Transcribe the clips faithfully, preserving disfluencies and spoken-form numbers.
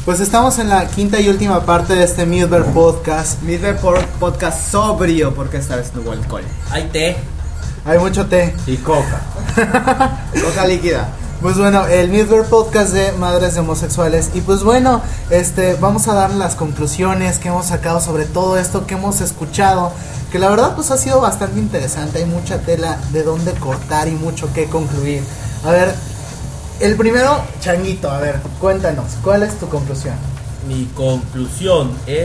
Pues estamos en la quinta y última parte de este Midver Podcast. Midver Podcast sobrio, porque esta vez no hubo alcohol. Hay té. Hay mucho té. Y coca. Coca líquida. Pues bueno, el Midver Podcast de Madres de Homosexuales. Y pues bueno, este, vamos a dar las conclusiones que hemos sacado sobre todo esto que hemos escuchado. Que la verdad pues ha sido bastante interesante. Hay mucha tela de dónde cortar y mucho que concluir. A ver, el primero, Changuito, a ver, cuéntanos, ¿cuál es tu conclusión? Mi conclusión es...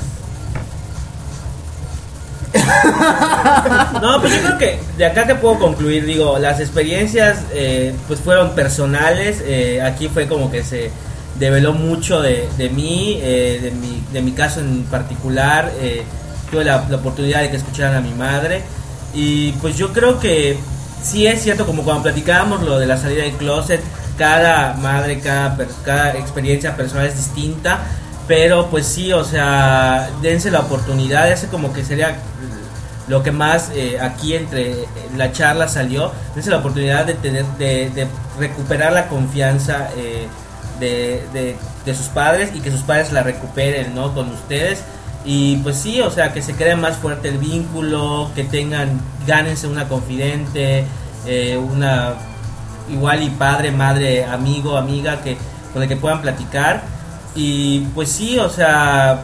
No, pues yo creo que de acá te puedo concluir, digo, las experiencias eh, pues fueron personales, eh, aquí fue como que se develó mucho de, de mí, eh, de, mi, de mi caso en particular, eh, tuve la, la oportunidad de que escucharan a mi madre y pues yo creo que sí es cierto, como cuando platicábamos lo de la salida del closet, cada madre, cada, cada experiencia personal es distinta, pero pues sí, o sea, dense la oportunidad, ese como que sería lo que más eh, aquí entre la charla salió, dense la oportunidad de tener, de, de recuperar la confianza eh, de, de, de sus padres y que sus padres la recuperen, ¿no? Con ustedes. Y pues sí, o sea, que se cree más fuerte el vínculo, que tengan, gánense una confidente, eh, una igual y padre, madre, amigo, amiga, que con el que puedan platicar. Y pues sí, o sea,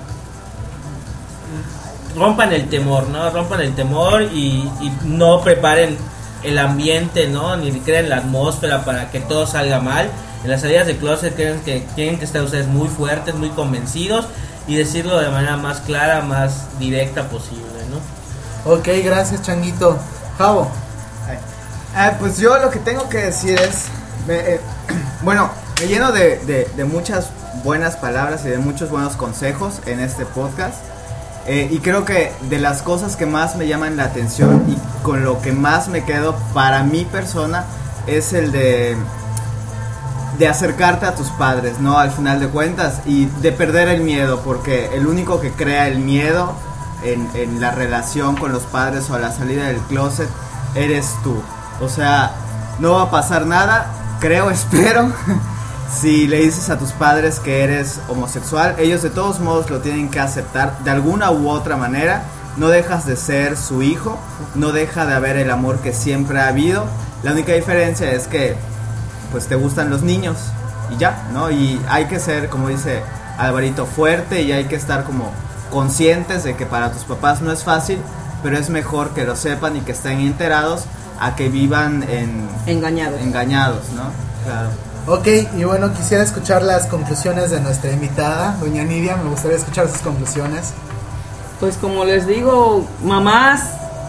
rompan el temor, ¿no? Rompan el temor y, y no preparen el ambiente, ¿no? Ni creen la atmósfera para que todo salga mal. En las salidas de closet creen que tienen que estar ustedes muy fuertes, muy convencidos y decirlo de manera más clara, más directa posible, ¿no? Ok, gracias, Changuito. Javo. Ah, pues yo lo que tengo que decir es, me, eh, bueno, me lleno de, de, de muchas buenas palabras y de muchos buenos consejos en este podcast. Eh, y creo que de las cosas que más me llaman la atención y con lo que más me quedo para mi persona es el de de acercarte a tus padres, ¿no? Al final de cuentas, y de perder el miedo, porque el único que crea el miedo en, en la relación con los padres o a la salida del closet eres tú. O sea, no va a pasar nada, creo, espero. Si le dices a tus padres que eres homosexual, ellos de todos modos lo tienen que aceptar de alguna u otra manera. No dejas de ser su hijo, no deja de haber el amor que siempre ha habido. La única diferencia es que pues te gustan los niños y ya, ¿no? Y hay que ser, como dice Alvarito, fuerte y hay que estar como conscientes de que para tus papás no es fácil, pero es mejor que lo sepan y que estén enterados a que vivan en engañados, engañados, ¿no? Claro. Ok, y bueno, quisiera escuchar las conclusiones de nuestra invitada, doña Nidia, me gustaría escuchar sus conclusiones. Pues como les digo, mamás,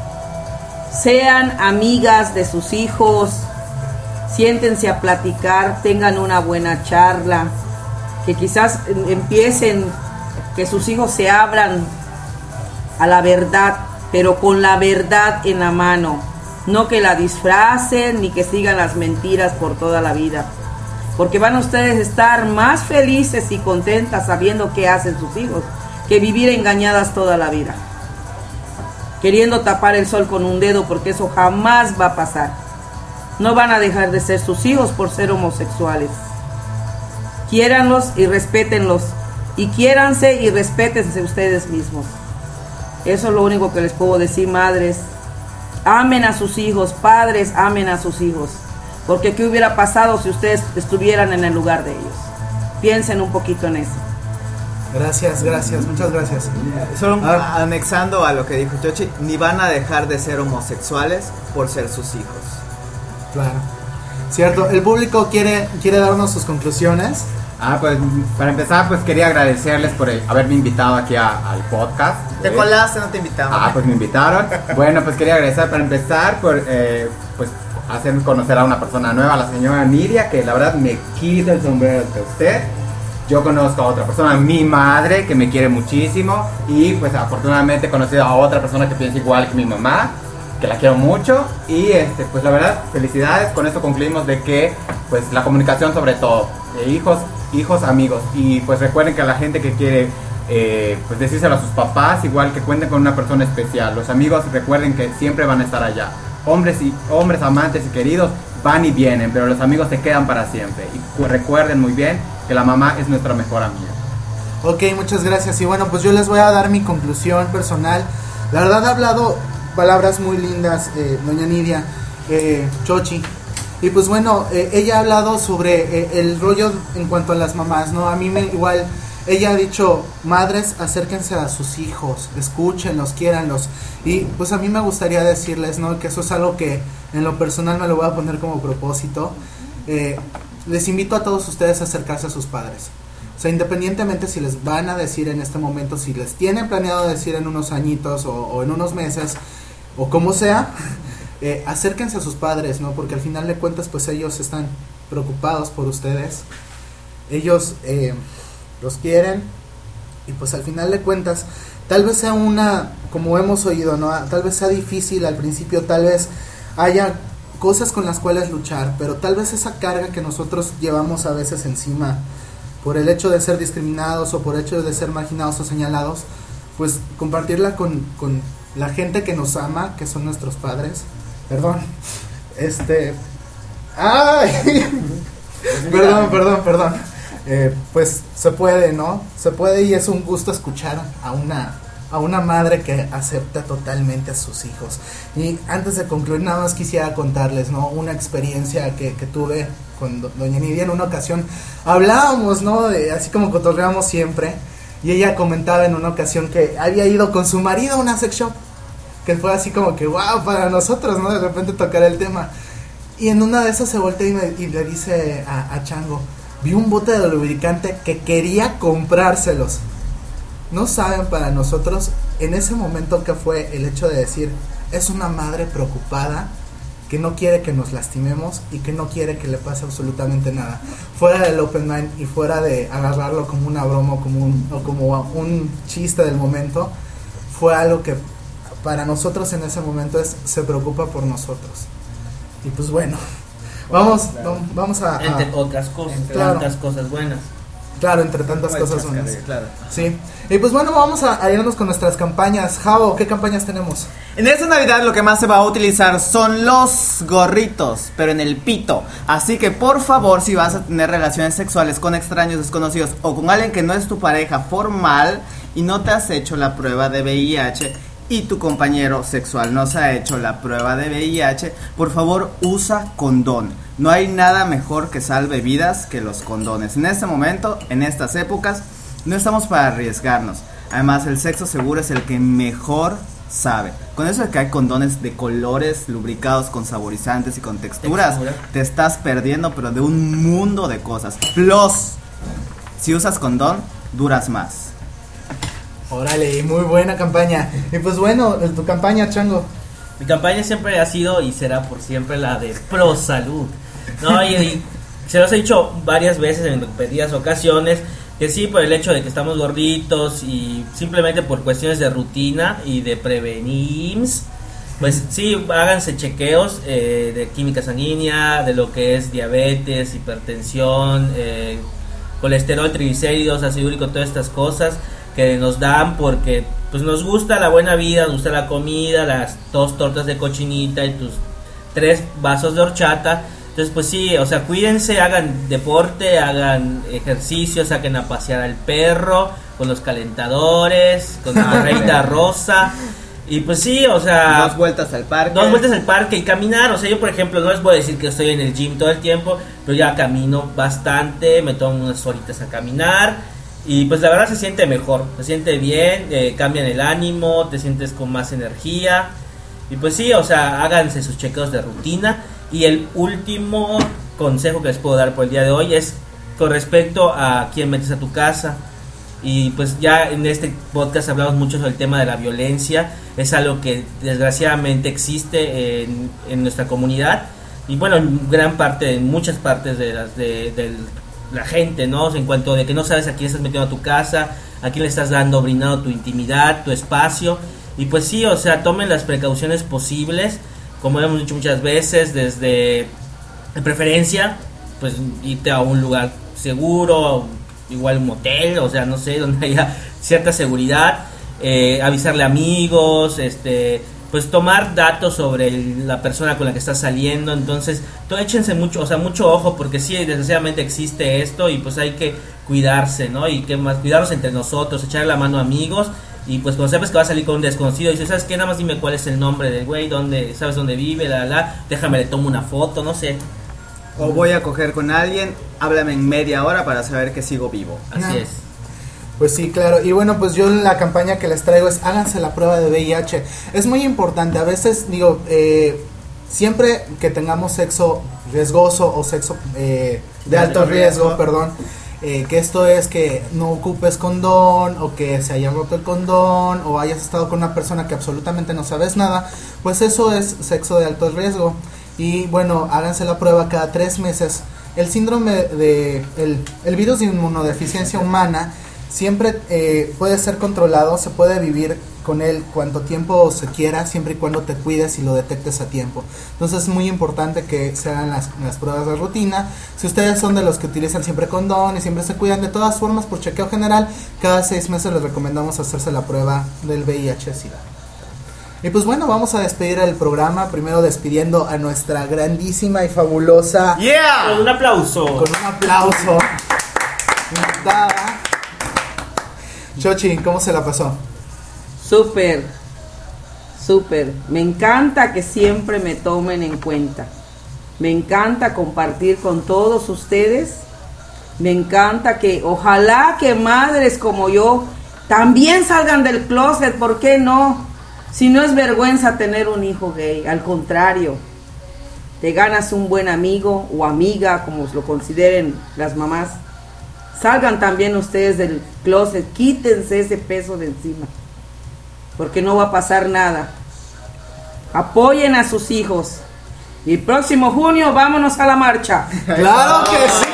sean amigas de sus hijos, siéntense a platicar, tengan una buena charla, que quizás empiecen, que sus hijos se abran a la verdad, pero con la verdad en la mano, no que la disfracen ni que sigan las mentiras por toda la vida, porque van a ustedes estar más felices y contentas sabiendo qué hacen sus hijos, que vivir engañadas toda la vida, queriendo tapar el sol con un dedo, porque eso jamás va a pasar. No van a dejar de ser sus hijos por ser homosexuales. Quiéranlos y respétenlos, y quiéranse y respétense ustedes mismos. Eso es lo único que les puedo decir, madres. Amen a sus hijos, padres, amen a sus hijos, porque ¿qué hubiera pasado si ustedes estuvieran en el lugar de ellos? Piensen un poquito en eso. Gracias, gracias, muchas gracias. Solo ah. anexando a lo que dijo Chochi, ni van a dejar de ser homosexuales por ser sus hijos. Claro, cierto. El público quiere, quiere darnos sus conclusiones. Ah, pues para empezar, pues quería agradecerles por el, haberme invitado aquí a, al podcast. ¿Te ¿Eh? colaste? No te invitaron. Ah, pues me invitaron. Bueno, pues quería agradecer para empezar por eh, pues hacer conocer a una persona nueva, la señora Nidia, que la verdad me quita el sombrero de usted. Yo conozco a otra persona, mi madre, que me quiere muchísimo, y pues afortunadamente he conocido a otra persona que piensa igual que mi mamá, que la quiero mucho. Y este pues la verdad, felicidades. Con esto concluimos de que pues la comunicación sobre todo, de hijos, hijos, amigos. Y pues recuerden que a la gente que quiere eh, pues decírselo a sus papás, igual que cuenten con una persona especial. Los amigos recuerden que siempre van a estar allá. Hombres y hombres amantes y queridos van y vienen, pero los amigos se quedan para siempre. Y cu- recuerden muy bien que la mamá es nuestra mejor amiga. Ok, muchas gracias. Y bueno, pues yo les voy a dar mi conclusión personal. La verdad ha hablado palabras muy lindas, eh, doña Nidia, eh, Chochi. Y pues bueno, eh, ella ha hablado sobre eh, el rollo en cuanto a las mamás, ¿no? A mí me igual, ella ha dicho, madres, acérquense a sus hijos, escúchenlos, quiéranlos. Y pues a mí me gustaría decirles, ¿no? Que eso es algo que en lo personal me lo voy a poner como propósito. Eh, les invito a todos ustedes a acercarse a sus padres. O sea, independientemente si les van a decir en este momento, si les tienen planeado decir en unos añitos o, o en unos meses, o como sea, eh, acérquense a sus padres, ¿no? Porque al final de cuentas, pues ellos están preocupados por ustedes. Ellos eh, los quieren y pues al final de cuentas, tal vez sea una, como hemos oído, ¿no? Tal vez sea difícil al principio, tal vez haya cosas con las cuales luchar, pero tal vez esa carga que nosotros llevamos a veces encima por el hecho de ser discriminados o por el hecho de ser marginados o señalados, pues compartirla con, con la gente que nos ama, que son nuestros padres. Perdón, este... ¡Ay! perdón, perdón, perdón. Eh, pues se puede, ¿no? Se puede y es un gusto escuchar a una, a una madre que acepta totalmente a sus hijos. Y antes de concluir, nada más quisiera contarles, ¿no? Una experiencia que, que tuve con do, doña Nidia en una ocasión. Hablábamos, ¿no? De, así como cotorreamos siempre. Y ella comentaba en una ocasión que había ido con su marido a una sex shop. Que fue así como que, wow, para nosotros, ¿no? De repente tocar el tema. Y en una de esas se voltea y, me, y le dice a, a Chango, vi un bote de lubricante que quería comprárselos. No saben para nosotros en ese momento que fue el hecho de decir, es una madre preocupada que no quiere que nos lastimemos y que no quiere que le pase absolutamente nada. Fuera del open mind y fuera de agarrarlo como una broma o como un, o como un chiste del momento, fue algo que para nosotros en ese momento es, se preocupa por nosotros. Y pues bueno, vamos, Claro. vamos, vamos a, a... Entre otras cosas, Claro. tantas cosas buenas. Claro, entre tantas Como el cosas buenas. chascarrillo, claro. Sí. Y pues bueno, vamos a, a irnos con nuestras campañas. Javo, ¿qué campañas tenemos? En esta Navidad lo que más se va a utilizar son los gorritos, pero en el pito. Así que por favor, si vas a tener relaciones sexuales con extraños desconocidos o con alguien que no es tu pareja formal y no te has hecho la prueba de V I H y tu compañero sexual no se ha hecho la prueba de V I H, por favor usa condón. No hay nada mejor que salve vidas que los condones. En este momento, en estas épocas, no estamos para arriesgarnos. Además, el sexo seguro es el que mejor sabe. Con eso de que hay condones de colores lubricados con saborizantes y con texturas, Textura. te estás perdiendo, pero de un mundo de cosas. Plus, si usas condón, duras más. Órale, muy buena campaña. Y pues bueno, tu campaña, Chango. Mi campaña siempre ha sido y será por siempre la de pro salud. No, y, y se los he dicho varias veces en repetidas ocasiones que sí, por el hecho de que estamos gorditos y simplemente por cuestiones de rutina y de prevenir, pues sí, háganse chequeos eh, de química sanguínea, de lo que es diabetes, hipertensión, eh, colesterol, triglicéridos, ácido úrico, todas estas cosas que nos dan porque pues nos gusta la buena vida, nos gusta la comida, las dos tortas de cochinita y tus tres vasos de horchata. Entonces pues sí, o sea, cuídense, hagan deporte, hagan ejercicio, saquen a pasear al perro con los calentadores, con la reina rosa. Y pues sí, o sea, Dos vueltas al parque. dos vueltas al parque y caminar. O sea, yo por ejemplo no les voy a decir que estoy en el gym todo el tiempo, pero ya camino bastante, me tomo unas horitas a caminar. Y pues la verdad se siente mejor, se siente bien, eh, cambian el ánimo, te sientes con más energía. Y pues sí, o sea, háganse sus chequeos de rutina. Y el último consejo que les puedo dar por el día de hoy es con respecto a quién metes a tu casa. Y pues ya en este podcast hablamos mucho sobre el tema de la violencia. Es algo que desgraciadamente existe en, en nuestra comunidad. Y bueno, en gran parte, en muchas partes de las de, del la gente, ¿no? O sea, en cuanto de que no sabes a quién estás metiendo a tu casa, a quién le estás dando, brindando tu intimidad, tu espacio. Y pues sí, o sea, tomen las precauciones posibles, como hemos dicho muchas veces, desde de preferencia, pues irte a un lugar seguro, igual un motel, o sea, no sé, donde haya cierta seguridad, eh, avisarle a amigos, este, pues tomar datos sobre el- la persona con la que estás saliendo. Entonces, todo, échense mucho, o sea, mucho ojo, porque sí, desgraciadamente existe esto y pues hay que cuidarse, ¿no? Y que más cuidarnos entre nosotros, echar la mano a amigos. Y pues cuando sabes que vas a salir con un desconocido, dices, ¿sabes qué? Nada más dime cuál es el nombre del güey, dónde, sabes dónde vive, la, la, déjame le tomo una foto, no sé. O voy a coger con alguien, háblame en media hora para saber que sigo vivo. Así No. es. Pues sí, claro. Y bueno, pues yo la campaña que les traigo es háganse la prueba de V I H. Es muy importante. A veces, digo, eh, siempre que tengamos sexo riesgoso o sexo eh, de alto riesgo, perdón, eh, que esto es que no ocupes condón o que se haya roto el condón o hayas estado con una persona que absolutamente no sabes nada, pues eso es sexo de alto riesgo. Y bueno, háganse la prueba cada tres meses. El síndrome de el, el virus de inmunodeficiencia humana siempre eh, puede ser controlado, se puede vivir con él cuanto tiempo se quiera, siempre y cuando te cuides y lo detectes a tiempo. Entonces es muy importante que se hagan las, las pruebas de rutina. Si ustedes son de los que utilizan siempre condón y siempre se cuidan, de todas formas, por chequeo general, cada seis meses les recomendamos hacerse la prueba del V I H-Sida. Y pues bueno, vamos a despedir el programa, primero despidiendo a nuestra grandísima y fabulosa, ¡Yeah! Con un aplauso. con un aplauso, invitada. Chochi, ¿cómo se la pasó? Súper, súper. Me encanta que siempre me tomen en cuenta. Me encanta compartir con todos ustedes. Me encanta que, ojalá que madres como yo también salgan del closet, ¿por qué no? Si no es vergüenza tener un hijo gay, al contrario, te ganas un buen amigo o amiga, como lo consideren las mamás. Salgan también ustedes del closet, quítense ese peso de encima, porque no va a pasar nada. Apoyen a sus hijos. Y el próximo junio vámonos a la marcha. ¡Claro que sí!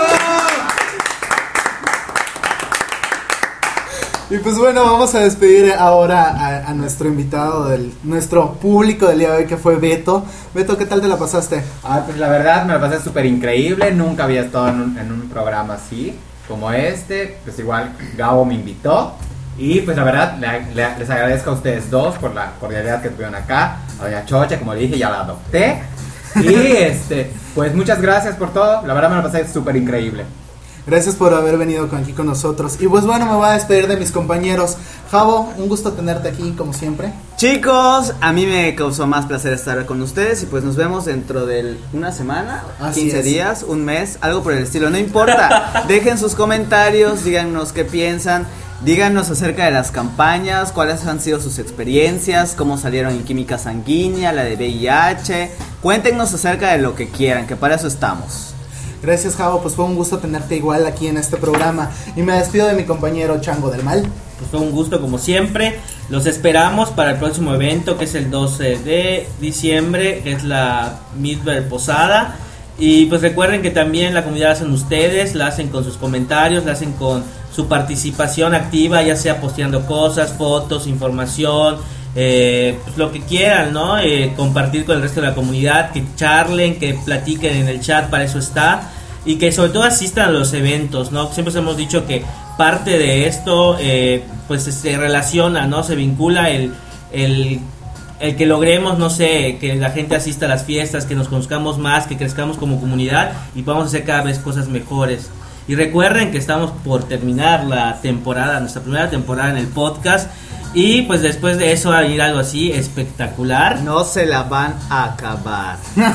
Y pues bueno, vamos a despedir ahora a, a nuestro invitado, del nuestro público del día de hoy, que fue Beto. Beto, ¿qué tal te la pasaste? Ah, pues la verdad me la pasé súper increíble, nunca había estado en un, en un programa así como este, pues igual Gabo me invitó y pues la verdad le- le- les agradezco a ustedes dos por la cordialidad que tuvieron acá, a doña Chocha, como le dije, ya la adopté y este, pues muchas gracias por todo, la verdad me la pasé súper increíble. Gracias por haber venido con- aquí con nosotros. Y pues bueno, me voy a despedir de mis compañeros. Javo, un gusto tenerte aquí como siempre. Chicos, a mí me causó más placer estar con ustedes y pues nos vemos dentro de una semana, Así quince es. días, un mes, algo por el estilo, no importa. Dejen sus comentarios, díganos qué piensan, díganos acerca de las campañas, cuáles han sido sus experiencias, cómo salieron en química sanguínea, la de V I H. Cuéntenos acerca de lo que quieran, que para eso estamos. Gracias, Javo, pues fue un gusto tenerte igual aquí en este programa. Y me despido de mi compañero Chango del Mal. Pues fue un gusto como siempre. Los esperamos para el próximo evento, que es el doce de diciembre, que es la Midver Posada. Y pues recuerden que también la comunidad la hacen ustedes, la hacen con sus comentarios, la hacen con su participación activa, ya sea posteando cosas, fotos, información, eh, pues lo que quieran, ¿no? Eh, compartir con el resto de la comunidad, que charlen, que platiquen en el chat, para eso está. Y que sobre todo asistan a los eventos, ¿no? Siempre hemos dicho que parte de esto eh, pues se relaciona, ¿no? Se vincula el, el, el que logremos, no sé, que la gente asista a las fiestas, que nos conozcamos más, que crezcamos como comunidad y podamos hacer cada vez cosas mejores. Y recuerden que estamos por terminar la temporada, nuestra primera temporada en el podcast. Y pues después de eso va a ir algo así espectacular. No se la van a acabar.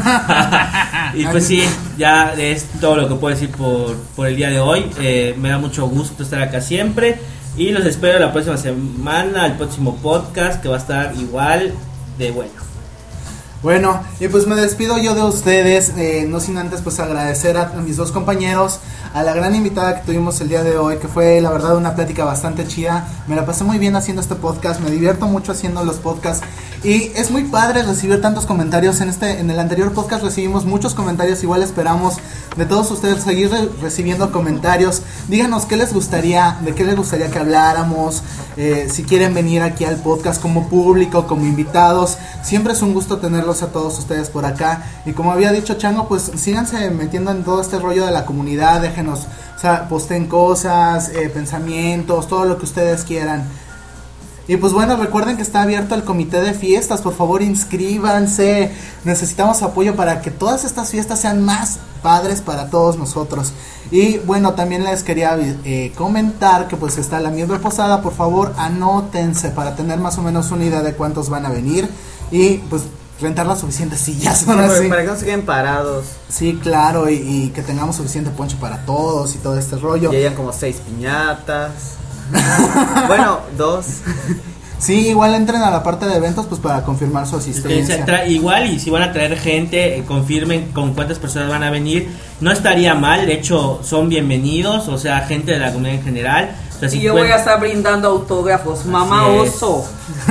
Y pues sí, ya es todo lo que puedo decir por, por el día de hoy. Eh, me da mucho gusto estar acá siempre. Y los espero la próxima semana, el próximo podcast, que va a estar igual de bueno. Bueno, y pues me despido yo de ustedes, eh, no sin antes pues agradecer a, a mis dos compañeros, a la gran invitada que tuvimos el día de hoy, que fue la verdad una plática bastante chida. Me la pasé muy bien haciendo este podcast, me divierto mucho haciendo los podcasts y es muy padre recibir tantos comentarios. En este, en el anterior podcast recibimos muchos comentarios, igual esperamos de todos ustedes seguir re- recibiendo comentarios. Díganos qué les gustaría, de qué les gustaría que habláramos, eh, si quieren venir aquí al podcast como público, como invitados. Siempre es un gusto tenerlos a todos ustedes por acá. Y como había dicho Chango, pues síganse metiendo en todo este rollo de la comunidad. Déjenos, o sea, posten cosas, eh, pensamientos, todo lo que ustedes quieran. Y pues bueno, recuerden que está abierto el comité de fiestas, por favor inscríbanse, necesitamos apoyo para que todas estas fiestas sean más padres para todos nosotros. Y bueno, también les quería eh, comentar que pues está la Midver Posada, por favor anótense para tener más o menos una idea de cuántos van a venir y pues rentar las suficientes sillas. Sí, ahora sí. para que no se queden parados. Sí, claro, y, y que tengamos suficiente ponche para todos y todo este rollo. Y hayan como seis piñatas. Bueno, dos. Sí, igual entren a la parte de eventos pues para confirmar su Que se asistencia. tra- igual y si van a traer gente, eh, confirmen con cuántas personas van a venir. No estaría mal, de hecho son bienvenidos, o sea, gente de la comunidad en general. O sea, si Y yo cuen- voy a estar brindando autógrafos. Mamá Así es. oso.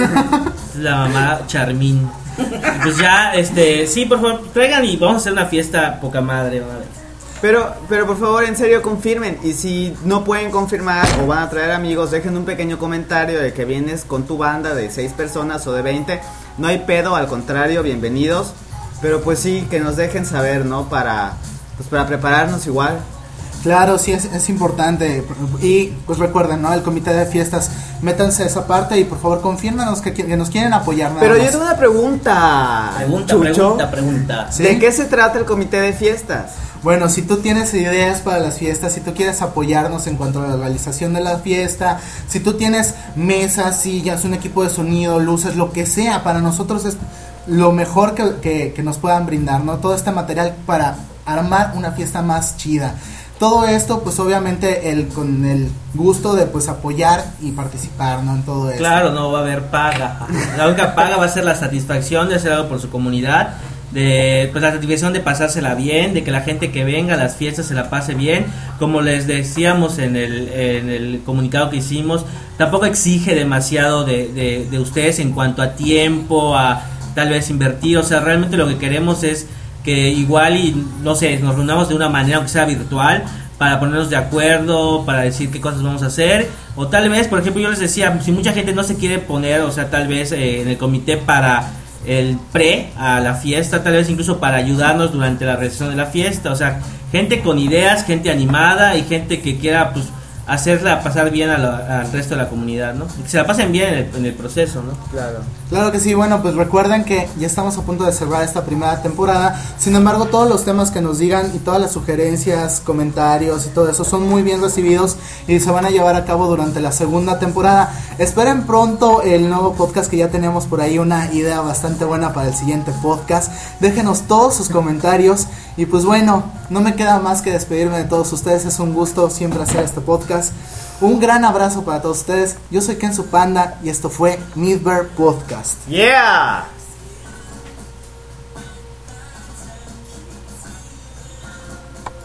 La mamá Charmín. Pues ya, este, sí, por favor, traigan y vamos a hacer una fiesta poca madre una vez. Pero, pero por favor, en serio, confirmen. Y si no pueden confirmar o van a traer amigos, dejen un pequeño comentario de que vienes con tu banda de seis personas o de veinte. No hay pedo, al contrario, bienvenidos. Pero pues sí, que nos dejen saber, ¿no? Para, pues para prepararnos igual. Claro, sí, es, es importante. Y pues recuerden, ¿no? El comité de fiestas, métanse a esa parte y por favor confírmanos que, que nos quieren apoyar nada Pero yo más. tengo una pregunta. Pregunta, Chucho. pregunta, pregunta. ¿Sí? ¿De qué se trata el comité de fiestas? Bueno, si tú tienes ideas para las fiestas, si tú quieres apoyarnos en cuanto a la realización de la fiesta, si tú tienes mesas, sillas, un equipo de sonido, luces, lo que sea, para nosotros es lo mejor que, que, que nos puedan brindar, ¿no? Todo este material para armar una fiesta más chida. Todo esto, pues obviamente el con el gusto de pues apoyar y participar, ¿no? En todo esto. Claro, no va a haber paga. La única paga va a ser la satisfacción de hacer algo por su comunidad, de pues la satisfacción de pasársela bien, de que la gente que venga a las fiestas se la pase bien. Como les decíamos en el, en el comunicado que hicimos, tampoco exige demasiado de, de, de ustedes en cuanto a tiempo, a tal vez invertir. O sea, realmente lo que queremos es que igual y no sé, nos reunamos de una manera aunque sea virtual para ponernos de acuerdo, para decir qué cosas vamos a hacer, o tal vez, por ejemplo, yo les decía, si mucha gente no se quiere poner, o sea, tal vez eh, en el comité para el pre a la fiesta, tal vez incluso para ayudarnos durante la realización de la fiesta, o sea, gente con ideas, gente animada y gente que quiera pues hacerla pasar bien a la, al resto de la comunidad, ¿no? Y que se la pasen bien en el, en el proceso, ¿no? Claro. Claro que sí, bueno, pues recuerden que ya estamos a punto de cerrar esta primera temporada. Sin embargo, todos los temas que nos digan y todas las sugerencias, comentarios y todo eso son muy bien recibidos y se van a llevar a cabo durante la segunda temporada. Esperen pronto el nuevo podcast, que ya tenemos por ahí una idea bastante buena para el siguiente podcast. Déjenos todos sus comentarios y pues bueno, no me queda más que despedirme de todos ustedes. Es un gusto siempre hacer este podcast. Un gran abrazo para todos ustedes. Yo soy Kenzo Panda y esto fue Midver Podcast. Yeah.